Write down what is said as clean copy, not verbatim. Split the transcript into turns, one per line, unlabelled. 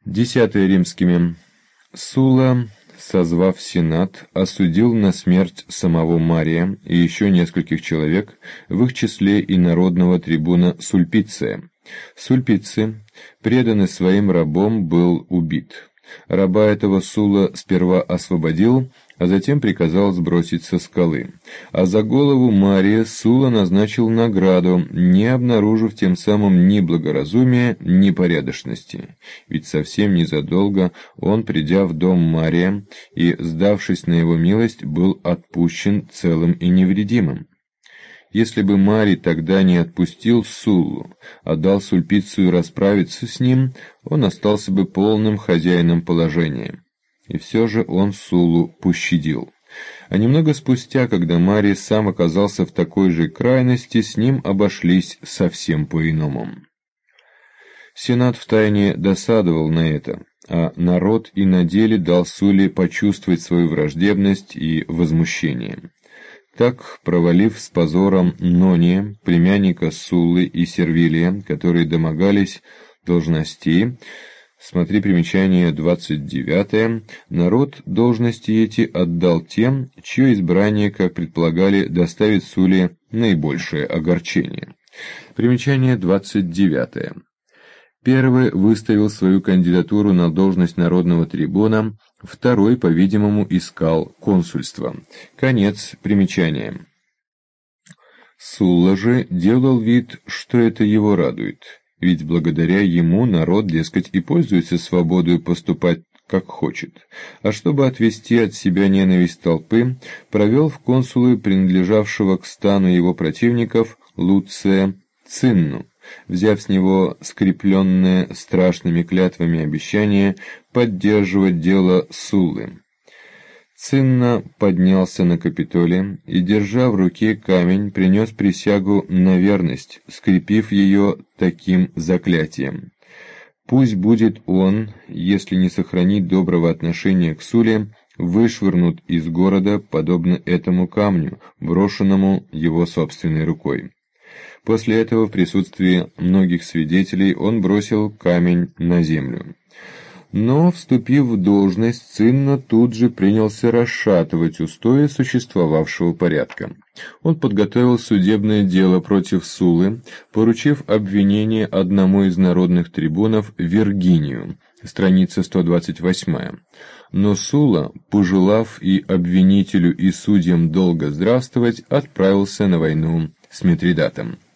10 римскими. Сула, созвав сенат, осудил на смерть самого Мария и еще нескольких человек, в их числе и народного трибуна Сульпиция. Сульпиций, преданный своим рабом, был убит. Раба этого Сула сперва освободил, а затем приказал сбросить со скалы. А за голову Мария Сула назначил награду, не обнаружив тем самым ни благоразумия, ни порядочности. Ведь совсем незадолго он, придя в дом Мария и, сдавшись на его милость, был отпущен целым и невредимым. Если бы Марий тогда не отпустил Суллу, а дал Сульпицию расправиться с ним, он остался бы полным хозяином положения. И все же он Суллу пощадил. А немного спустя, когда Марий сам оказался в такой же крайности, с ним обошлись совсем по-иному. Сенат втайне досадовал на это, а народ и на деле дал Сулле почувствовать свою враждебность и возмущение. Так, провалив с позором Нония, племянника Суллы, и Сервилия, которые домогались должностей, смотри примечание 29, народ должности эти отдал тем, чье избрание, как предполагали, доставит Сулле наибольшее огорчение. Примечание 29. Первый выставил свою кандидатуру на должность народного трибуна, второй, по-видимому, искал консульство. Конец примечания. Сулла же делал вид, что это его радует, ведь благодаря ему народ, дескать, и пользуется свободой поступать как хочет, а чтобы отвести от себя ненависть толпы, провел в консулы принадлежавшего к стану его противников Луция Цинну, взяв с него скрепленное страшными клятвами обещание поддерживать дело Суллы. Цинна поднялся на Капитолий и, держа в руке камень, принес присягу на верность, скрепив ее таким заклятием: «Пусть будет он, если не сохранит доброго отношения к Сулле, вышвырнут из города, подобно этому камню, брошенному его собственной рукой». После этого в присутствии многих свидетелей он бросил камень на землю. Но, вступив в должность, Цинна тут же принялся расшатывать устои существовавшего порядка. Он подготовил судебное дело против Суллы, поручив обвинение одному из народных трибунов Вергинию, страница 128. Но Сулла, пожелав и обвинителю, и судьям долго здравствовать, отправился на войну с Митридатом.